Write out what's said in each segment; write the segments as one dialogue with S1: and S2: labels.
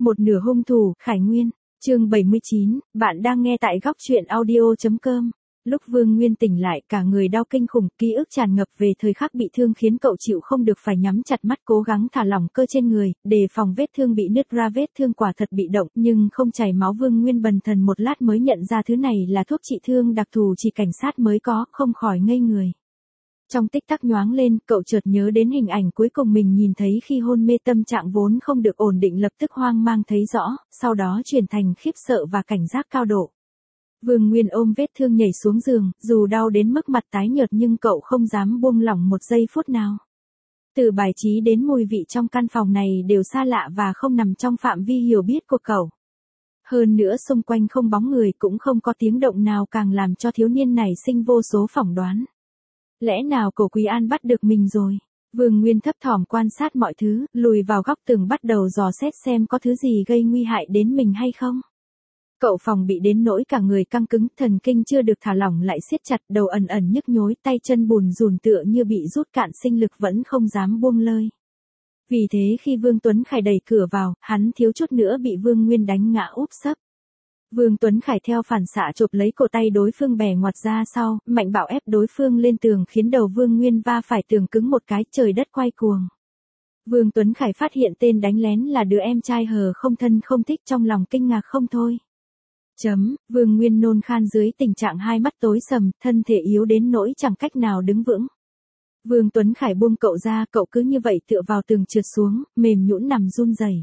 S1: Một nửa hung thủ, Khải Nguyên, chương 79, bạn đang nghe tại góc truyện audio.com. Lúc Vương Nguyên tỉnh lại cả người đau kinh khủng, ký ức tràn ngập về thời khắc bị thương khiến cậu chịu không được phải nhắm chặt mắt cố gắng thả lỏng cơ trên người, đề phòng vết thương bị nứt ra. Vết thương quả thật bị động nhưng không chảy máu. Vương Nguyên bần thần một lát mới nhận ra thứ này là thuốc trị thương đặc thù chỉ cảnh sát mới có, không khỏi ngây người. Trong tích tắc nhoáng lên, cậu chợt nhớ đến hình ảnh cuối cùng mình nhìn thấy khi hôn mê. Tâm trạng vốn không được ổn định lập tức hoang mang thấy rõ, sau đó chuyển thành khiếp sợ và cảnh giác cao độ. Vương Nguyên ôm vết thương nhảy xuống giường, dù đau đến mức mặt tái nhợt nhưng cậu không dám buông lỏng một giây phút nào. Từ bài trí đến mùi vị trong căn phòng này đều xa lạ và không nằm trong phạm vi hiểu biết của cậu. Hơn nữa xung quanh không bóng người cũng không có tiếng động nào càng làm cho thiếu niên này sinh vô số phỏng đoán. Lẽ nào Cổ Quý An bắt được mình rồi? Vương Nguyên thấp thỏm quan sát mọi thứ, lùi vào góc tường bắt đầu dò xét xem có thứ gì gây nguy hại đến mình hay không. Cậu phòng bị đến nỗi cả người căng cứng, thần kinh chưa được thả lỏng lại siết chặt, đầu ẩn ẩn nhức nhối, tay chân bùn rùn tựa như bị rút cạn sinh lực vẫn không dám buông lơi. Vì thế khi Vương Tuấn Khải đẩy cửa vào, hắn thiếu chút nữa bị Vương Nguyên đánh ngã úp sấp. Vương Tuấn Khải theo phản xạ chụp lấy cổ tay đối phương bẻ ngoặt ra sau, mạnh bạo ép đối phương lên tường khiến đầu Vương Nguyên va phải tường cứng một cái, trời đất quay cuồng. Vương Tuấn Khải phát hiện tên đánh lén là đứa em trai hờ không thân không thích, trong lòng kinh ngạc không thôi. Vương Nguyên nôn khan dưới tình trạng hai mắt tối sầm, thân thể yếu đến nỗi chẳng cách nào đứng vững. Vương Tuấn Khải buông cậu ra, cậu cứ như vậy tựa vào tường trượt xuống, mềm nhũn nằm run rẩy.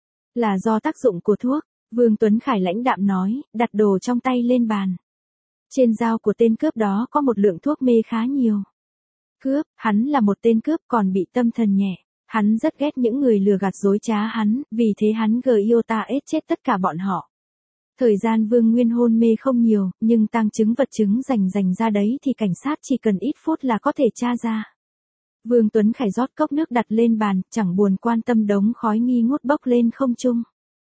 S1: Là do tác dụng của thuốc, Vương Tuấn Khải lãnh đạm nói, đặt đồ trong tay lên bàn. Trên dao của tên cướp đó có một lượng thuốc mê khá nhiều. Cướp, hắn là một tên cướp còn bị tâm thần nhẹ. Hắn rất ghét những người lừa gạt dối trá hắn, vì thế hắn GIOTA chết tất cả bọn họ. Thời gian Vương Nguyên hôn mê không nhiều, nhưng tang chứng vật chứng dành ra đấy thì cảnh sát chỉ cần ít phút là có thể tra ra. Vương Tuấn Khải rót cốc nước đặt lên bàn, chẳng buồn quan tâm đống khói nghi ngút bốc lên không trung.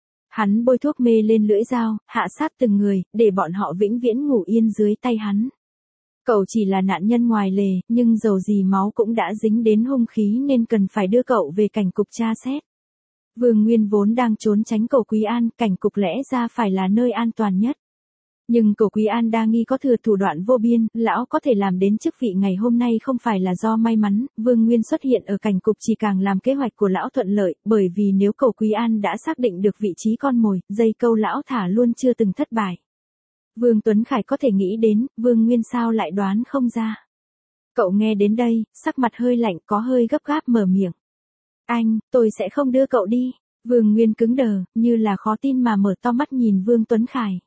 S1: Hắn bôi thuốc mê lên lưỡi dao, hạ sát từng người, để bọn họ vĩnh viễn ngủ yên dưới tay hắn. Cậu chỉ là nạn nhân ngoài lề, nhưng dầu gì máu cũng đã dính đến hung khí nên cần phải đưa cậu về cảnh cục tra xét. Vương Nguyên vốn đang trốn tránh Cổ Quý An, cảnh cục lẽ ra phải là nơi an toàn nhất. Nhưng Cổ Quý An đa nghi có thừa thủ đoạn vô biên, lão có thể làm đến chức vị ngày hôm nay không phải là do may mắn, Vương Nguyên xuất hiện ở cảnh cục chỉ càng làm kế hoạch của lão thuận lợi, bởi vì nếu Cổ Quý An đã xác định được vị trí con mồi, dây câu lão thả luôn chưa từng thất bại. Vương Tuấn Khải có thể nghĩ đến, Vương Nguyên sao lại đoán không ra. Cậu nghe đến đây, sắc mặt hơi lạnh có hơi gấp gáp mở miệng. Anh, tôi sẽ không đưa cậu đi. Vương Nguyên cứng đờ, như là khó tin mà mở to mắt nhìn Vương Tuấn Khải.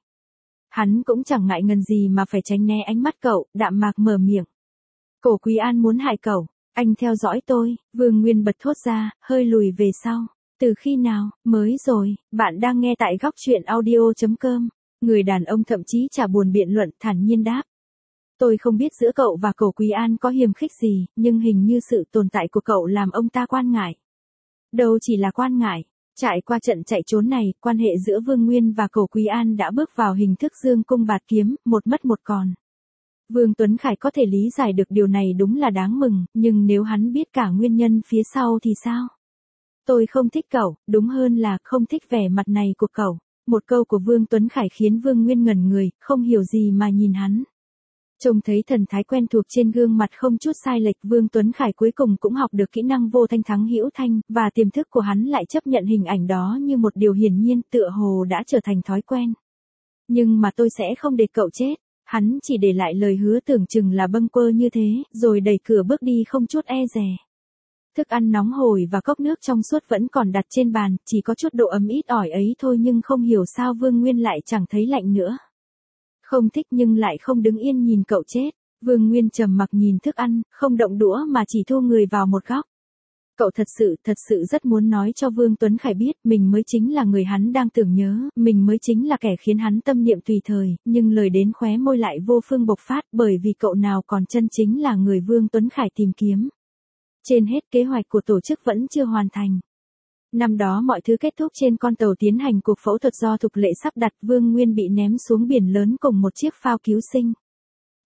S1: Hắn cũng chẳng ngại ngần gì mà phải tránh né ánh mắt cậu, đạm mạc mở miệng. Cổ Quý An muốn hại cậu, anh theo dõi tôi, Vương Nguyên bật thốt ra, hơi lùi về sau. Từ khi nào, mới rồi, bạn đang nghe tại góc truyện audio.com. Người đàn ông thậm chí chả buồn biện luận, thản nhiên đáp. Tôi không biết giữa cậu và Cổ Quý An có hiềm khích gì, nhưng hình như sự tồn tại của cậu làm ông ta quan ngại. Đâu chỉ là quan ngại. Trải qua trận chạy trốn này, quan hệ giữa Vương Nguyên và Cổ Quý An đã bước vào hình thức dương cung bạt kiếm, một mất một còn. Vương Tuấn Khải có thể lý giải được điều này đúng là đáng mừng, nhưng nếu hắn biết cả nguyên nhân phía sau thì sao? Tôi không thích cậu, đúng hơn là không thích vẻ mặt này của cậu. Một câu của Vương Tuấn Khải khiến Vương Nguyên ngẩn người, không hiểu gì mà nhìn hắn. Trông thấy thần thái quen thuộc trên gương mặt không chút sai lệch, Vương Tuấn Khải cuối cùng cũng học được kỹ năng vô thanh thắng hữu thanh, và tiềm thức của hắn lại chấp nhận hình ảnh đó như một điều hiển nhiên, tựa hồ đã trở thành thói quen. Nhưng mà tôi sẽ không để cậu chết, hắn chỉ để lại lời hứa tưởng chừng là bâng quơ như thế, rồi đẩy cửa bước đi không chút e dè. Thức ăn nóng hổi và cốc nước trong suốt vẫn còn đặt trên bàn, chỉ có chút độ ấm ít ỏi ấy thôi nhưng không hiểu sao Vương Nguyên lại chẳng thấy lạnh nữa. Không thích nhưng lại không đứng yên nhìn cậu chết. Vương Nguyên trầm mặc nhìn thức ăn, không động đũa mà chỉ thu người vào một góc. Cậu thật sự rất muốn nói cho Vương Tuấn Khải biết mình mới chính là người hắn đang tưởng nhớ, mình mới chính là kẻ khiến hắn tâm niệm tùy thời, nhưng lời đến khóe môi lại vô phương bộc phát bởi vì cậu nào còn chân chính là người Vương Tuấn Khải tìm kiếm. Trên hết kế hoạch của tổ chức vẫn chưa hoàn thành. Năm đó mọi thứ kết thúc trên con tàu tiến hành cuộc phẫu thuật do Thục Lệ sắp đặt, Vương Nguyên bị ném xuống biển lớn cùng một chiếc phao cứu sinh.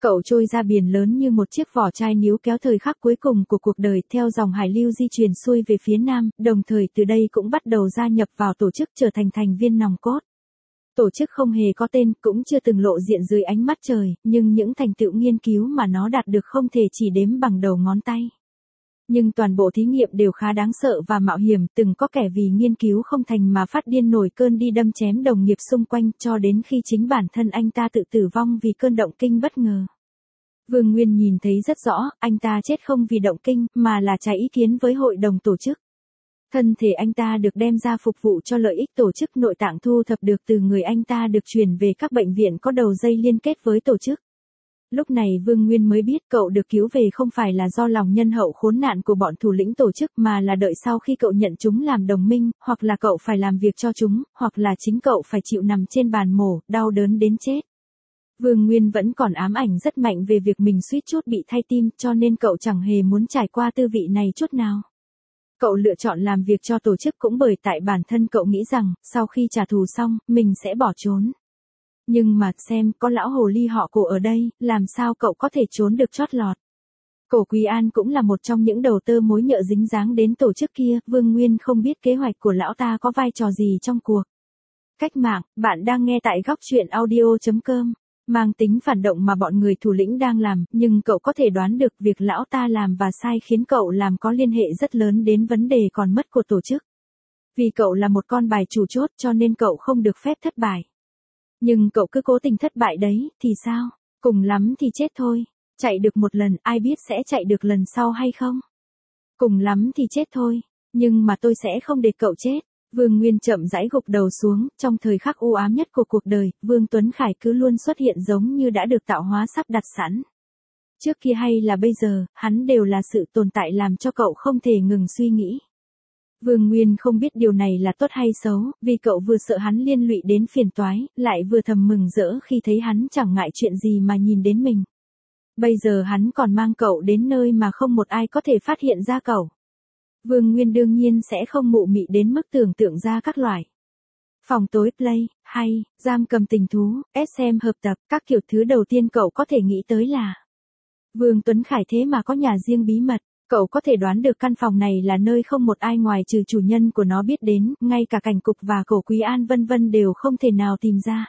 S1: Cậu trôi ra biển lớn như một chiếc vỏ chai níu kéo thời khắc cuối cùng của cuộc đời theo dòng hải lưu di chuyển xuôi về phía nam, đồng thời từ đây cũng bắt đầu gia nhập vào tổ chức trở thành thành viên nòng cốt. Tổ chức không hề có tên, cũng chưa từng lộ diện dưới ánh mắt trời, nhưng những thành tựu nghiên cứu mà nó đạt được không thể chỉ đếm bằng đầu ngón tay. Nhưng toàn bộ thí nghiệm đều khá đáng sợ và mạo hiểm, từng có kẻ vì nghiên cứu không thành mà phát điên nổi cơn đi đâm chém đồng nghiệp xung quanh cho đến khi chính bản thân anh ta tự tử vong vì cơn động kinh bất ngờ. Vương Nguyên nhìn thấy rất rõ, anh ta chết không vì động kinh, mà là trái ý kiến với hội đồng tổ chức. Thân thể anh ta được đem ra phục vụ cho lợi ích tổ chức, nội tạng thu thập được từ người anh ta được chuyển về các bệnh viện có đầu dây liên kết với tổ chức. Lúc này Vương Nguyên mới biết cậu được cứu về không phải là do lòng nhân hậu khốn nạn của bọn thủ lĩnh tổ chức mà là đợi sau khi cậu nhận chúng làm đồng minh, hoặc là cậu phải làm việc cho chúng, hoặc là chính cậu phải chịu nằm trên bàn mổ, đau đớn đến chết. Vương Nguyên vẫn còn ám ảnh rất mạnh về việc mình suýt chút bị thay tim, cho nên cậu chẳng hề muốn trải qua tư vị này chút nào. Cậu lựa chọn làm việc cho tổ chức cũng bởi tại bản thân cậu nghĩ rằng, sau khi trả thù xong, mình sẽ bỏ trốn. Nhưng mà xem, có lão hồ ly họ Cổ ở đây, làm sao cậu có thể trốn được chót lọt. Cổ Quý An cũng là một trong những đầu tơ mối nhợ dính dáng đến tổ chức kia, Vương Nguyên không biết kế hoạch của lão ta có vai trò gì trong cuộc cách mạng. Bạn đang nghe tại góc truyện audio.com. Mang tính phản động mà bọn người thủ lĩnh đang làm, nhưng cậu có thể đoán được việc lão ta làm và sai khiến cậu làm có liên hệ rất lớn đến vấn đề còn mất của tổ chức. Vì cậu là một con bài chủ chốt cho nên cậu không được phép thất bại. Nhưng cậu cứ cố tình thất bại đấy, thì sao? Cùng lắm thì chết thôi. Chạy được một lần, ai biết sẽ chạy được lần sau hay không? Cùng lắm thì chết thôi. Nhưng mà tôi sẽ không để cậu chết. Vương Nguyên chậm rãi gục đầu xuống, trong thời khắc u ám nhất của cuộc đời, Vương Tuấn Khải cứ luôn xuất hiện giống như đã được tạo hóa sắp đặt sẵn. Trước kia hay là bây giờ, hắn đều là sự tồn tại làm cho cậu không thể ngừng suy nghĩ. Vương Nguyên không biết điều này là tốt hay xấu, vì cậu vừa sợ hắn liên lụy đến phiền toái, lại vừa thầm mừng rỡ khi thấy hắn chẳng ngại chuyện gì mà nhìn đến mình. Bây giờ hắn còn mang cậu đến nơi mà không một ai có thể phát hiện ra cậu. Vương Nguyên đương nhiên sẽ không mụ mị đến mức tưởng tượng ra các loại phòng tối play, hay, giam cầm tình thú, SM hợp tập, các kiểu thứ đầu tiên cậu có thể nghĩ tới là Vương Tuấn Khải thế mà có nhà riêng bí mật. Cậu có thể đoán được căn phòng này là nơi không một ai ngoài trừ chủ nhân của nó biết đến, ngay cả cảnh cục và Cổ Quý An vân vân đều không thể nào tìm ra.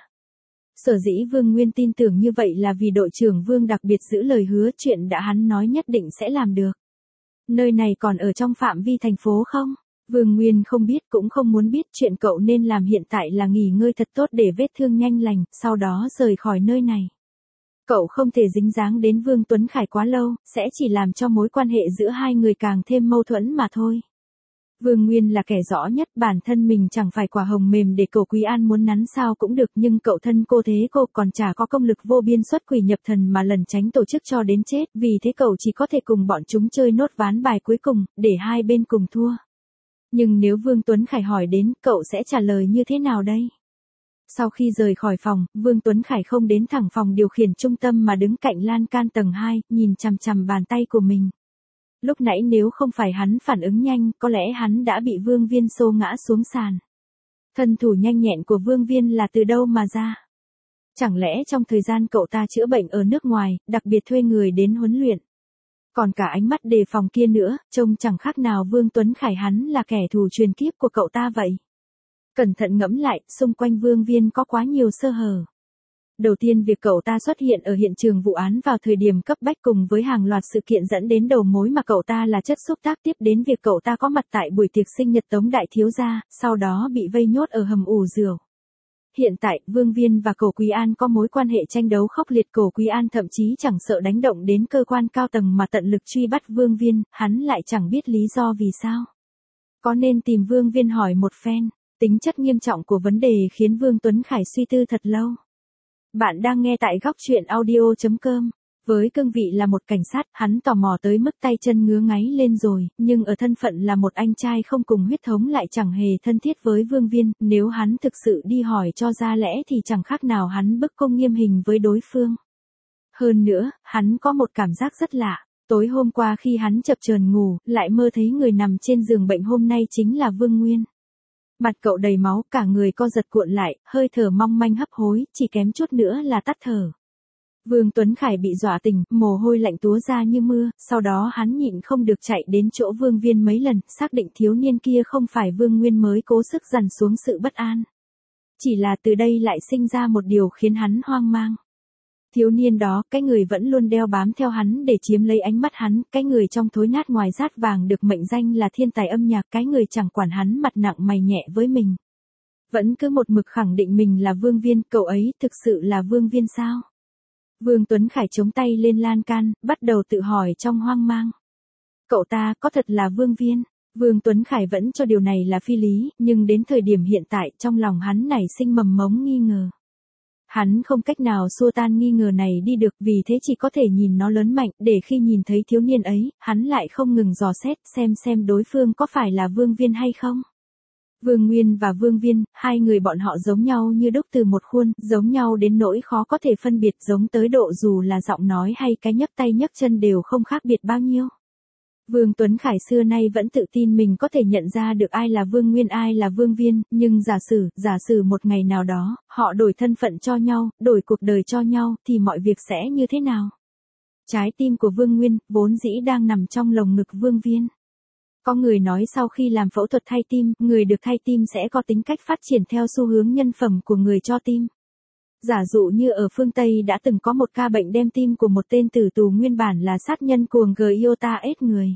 S1: Sở dĩ Vương Nguyên tin tưởng như vậy là vì đội trưởng Vương đặc biệt giữ lời hứa, chuyện đã hắn nói nhất định sẽ làm được. Nơi này còn ở trong phạm vi thành phố không? Vương Nguyên không biết cũng không muốn biết, chuyện cậu nên làm hiện tại là nghỉ ngơi thật tốt để vết thương nhanh lành, sau đó rời khỏi nơi này. Cậu không thể dính dáng đến Vương Tuấn Khải quá lâu, sẽ chỉ làm cho mối quan hệ giữa hai người càng thêm mâu thuẫn mà thôi. Vương Nguyên là kẻ rõ nhất, bản thân mình chẳng phải quả hồng mềm để Cổ Quý An muốn nắn sao cũng được, nhưng cậu thân cô thế cô còn chả có công lực vô biên xuất quỷ nhập thần mà lẩn tránh tổ chức cho đến chết, vì thế cậu chỉ có thể cùng bọn chúng chơi nốt ván bài cuối cùng, để hai bên cùng thua. Nhưng nếu Vương Tuấn Khải hỏi đến, cậu sẽ trả lời như thế nào đây? Sau khi rời khỏi phòng, Vương Tuấn Khải không đến thẳng phòng điều khiển trung tâm mà đứng cạnh lan can tầng 2, nhìn chằm chằm bàn tay của mình. Lúc nãy nếu không phải hắn phản ứng nhanh, có lẽ hắn đã bị Vương Viên xô ngã xuống sàn. Thân thủ nhanh nhẹn của Vương Viên là từ đâu mà ra? Chẳng lẽ trong thời gian cậu ta chữa bệnh ở nước ngoài, đặc biệt thuê người đến huấn luyện? Còn cả ánh mắt đề phòng kia nữa, trông chẳng khác nào Vương Tuấn Khải hắn là kẻ thù truyền kiếp của cậu ta vậy. Cẩn thận ngẫm lại, xung quanh Vương Viên có quá nhiều sơ hở. Đầu tiên việc cậu ta xuất hiện ở hiện trường vụ án vào thời điểm cấp bách cùng với hàng loạt sự kiện dẫn đến đầu mối mà cậu ta là chất xúc tác, tiếp đến việc cậu ta có mặt tại buổi tiệc sinh nhật Tống Đại Thiếu Gia, sau đó bị vây nhốt ở hầm ủ rượu. Hiện tại, Vương Viên và Cổ Quý An có mối quan hệ tranh đấu khốc liệt, Cổ Quý An thậm chí chẳng sợ đánh động đến cơ quan cao tầng mà tận lực truy bắt Vương Viên, hắn lại chẳng biết lý do vì sao. Có nên tìm Vương Viên hỏi một phen? Tính chất nghiêm trọng của vấn đề khiến Vương Tuấn Khải suy tư thật lâu. Bạn đang nghe tại góc truyện audio.com. Với cương vị là một cảnh sát, hắn tò mò tới mức tay chân ngứa ngáy lên rồi, nhưng ở thân phận là một anh trai không cùng huyết thống lại chẳng hề thân thiết với Vương Viên, nếu hắn thực sự đi hỏi cho ra lẽ thì chẳng khác nào hắn bức cung nghiêm hình với đối phương. Hơn nữa, hắn có một cảm giác rất lạ. Tối hôm qua khi hắn chập chờn ngủ, lại mơ thấy người nằm trên giường bệnh hôm nay chính là Vương Nguyên. Mặt cậu đầy máu, cả người co giật cuộn lại, hơi thở mong manh hấp hối, chỉ kém chút nữa là tắt thở. Vương Tuấn Khải bị dọa tỉnh, mồ hôi lạnh túa ra như mưa, sau đó hắn nhịn không được chạy đến chỗ Vương Viên mấy lần, xác định thiếu niên kia không phải Vương Nguyên mới cố sức dằn xuống sự bất an. Chỉ là từ đây lại sinh ra một điều khiến hắn hoang mang. Thiếu niên đó, cái người vẫn luôn đeo bám theo hắn để chiếm lấy ánh mắt hắn, cái người trong thối nát ngoài rát vàng được mệnh danh là thiên tài âm nhạc, cái người chẳng quản hắn mặt nặng mày nhẹ với mình. Vẫn cứ một mực khẳng định mình là Vương Viên, cậu ấy thực sự là Vương Viên sao? Vương Tuấn Khải chống tay lên lan can, bắt đầu tự hỏi trong hoang mang. Cậu ta có thật là Vương Viên? Vương Tuấn Khải vẫn cho điều này là phi lý, nhưng đến thời điểm hiện tại trong lòng hắn nảy sinh mầm mống nghi ngờ. Hắn không cách nào xua tan nghi ngờ này đi được, vì thế chỉ có thể nhìn nó lớn mạnh, để khi nhìn thấy thiếu niên ấy, hắn lại không ngừng dò xét xem đối phương có phải là Vương Viên hay không. Vương Nguyên và Vương Viên, hai người bọn họ giống nhau như đúc từ một khuôn, giống nhau đến nỗi khó có thể phân biệt, giống tới độ dù là giọng nói hay cái nhấc tay nhấc chân đều không khác biệt bao nhiêu. Vương Tuấn Khải xưa nay vẫn tự tin mình có thể nhận ra được ai là Vương Nguyên ai là Vương Viên, nhưng giả sử một ngày nào đó, họ đổi thân phận cho nhau, đổi cuộc đời cho nhau, thì mọi việc sẽ như thế nào? Trái tim của Vương Nguyên, vốn dĩ đang nằm trong lồng ngực Vương Viên. Có người nói sau khi làm phẫu thuật thay tim, người được thay tim sẽ có tính cách phát triển theo xu hướng nhân phẩm của người cho tim. Giả dụ như ở phương Tây đã từng có một ca bệnh đem tim của một tên tử tù nguyên bản là sát nhân cuồng Giota ết người.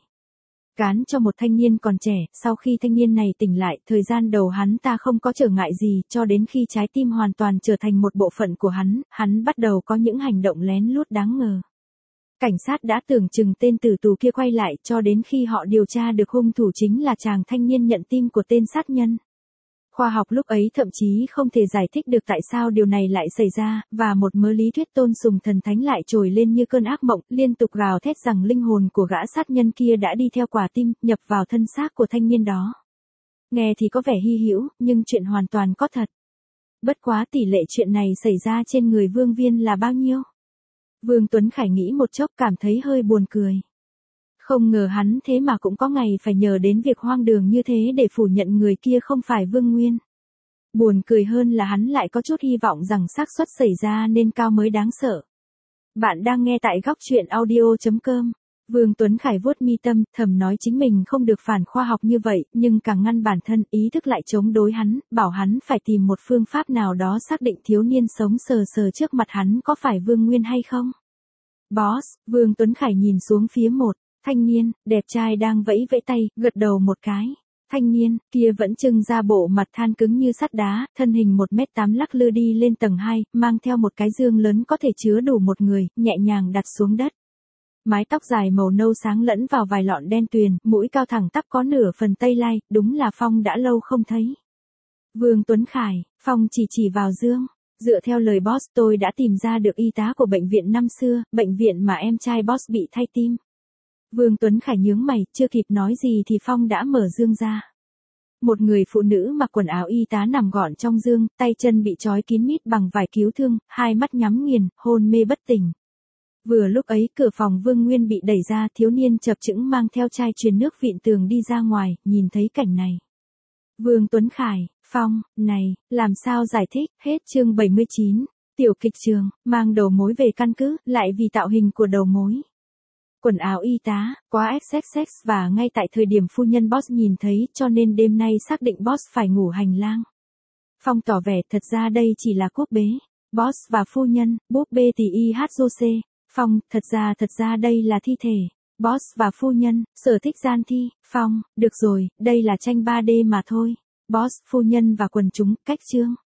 S1: Cán cho một thanh niên còn trẻ, sau khi thanh niên này tỉnh lại, thời gian đầu hắn ta không có trở ngại gì, cho đến khi trái tim hoàn toàn trở thành một bộ phận của hắn bắt đầu có những hành động lén lút đáng ngờ. Cảnh sát đã tưởng chừng tên tử tù kia quay lại, cho đến khi họ điều tra được hung thủ chính là chàng thanh niên nhận tim của tên sát nhân. Khoa học lúc ấy thậm chí không thể giải thích được tại sao điều này lại xảy ra, và một mớ lý thuyết tôn sùng thần thánh lại trồi lên như cơn ác mộng, liên tục gào thét rằng linh hồn của gã sát nhân kia đã đi theo quả tim, nhập vào thân xác của thanh niên đó. Nghe thì có vẻ hy hữu, nhưng chuyện hoàn toàn có thật. Bất quá tỷ lệ chuyện này xảy ra trên người Vương Viên là bao nhiêu? Vương Tuấn Khải nghĩ một chốc cảm thấy hơi buồn cười. Không ngờ hắn thế mà cũng có ngày phải nhờ đến việc hoang đường như thế để phủ nhận người kia không phải Vương Nguyên. Buồn cười hơn là hắn lại có chút hy vọng rằng xác suất xảy ra nên cao mới đáng sợ. Bạn đang nghe tại góc truyện audio.com. Vương Tuấn Khải vuốt mi tâm, thầm nói chính mình không được phản khoa học như vậy, nhưng càng ngăn bản thân, ý thức lại chống đối hắn, bảo hắn phải tìm một phương pháp nào đó xác định thiếu niên sống sờ sờ trước mặt hắn có phải Vương Nguyên hay không. Boss, Vương Tuấn Khải nhìn xuống phía một thanh niên, đẹp trai đang vẫy vẫy tay, gật đầu một cái. Thanh niên kia vẫn trưng ra bộ mặt than cứng như sắt đá, thân hình 1m8 lắc lư đi lên tầng 2, mang theo một cái dương lớn có thể chứa đủ một người, nhẹ nhàng đặt xuống đất. Mái tóc dài màu nâu sáng lẫn vào vài lọn đen tuyền, mũi cao thẳng tắp có nửa phần tây lai, đúng là Phong đã lâu không thấy. Vương Tuấn Khải, Phong chỉ vào dương. Dựa theo lời boss, tôi đã tìm ra được y tá của bệnh viện năm xưa, bệnh viện mà em trai boss bị thay tim. Vương Tuấn Khải nhướng mày, chưa kịp nói gì thì Phong đã mở dương ra. Một người phụ nữ mặc quần áo y tá nằm gọn trong dương, tay chân bị trói kín mít bằng vải cứu thương, hai mắt nhắm nghiền, hôn mê bất tỉnh. Vừa lúc ấy, cửa phòng Vương Nguyên bị đẩy ra, thiếu niên chập chững mang theo chai truyền nước vịn tường đi ra ngoài, nhìn thấy cảnh này. Vương Tuấn Khải, Phong, này, làm sao giải thích, hết chương 79, tiểu kịch trường, mang đầu mối về căn cứ, lại vì tạo hình của đầu mối. Quần áo y tá, quá XXX và ngay tại thời điểm phu nhân boss nhìn thấy cho nên đêm nay xác định boss phải ngủ hành lang. Phong tỏ vẻ thật ra đây chỉ là cúp bế. Boss và phu nhân, búp bê thì IHJC. Phong, thật ra đây là thi thể. Boss và phu nhân, sở thích gian thi. Phong, được rồi, đây là tranh 3D mà thôi. Boss, phu nhân và quần chúng, cách chương.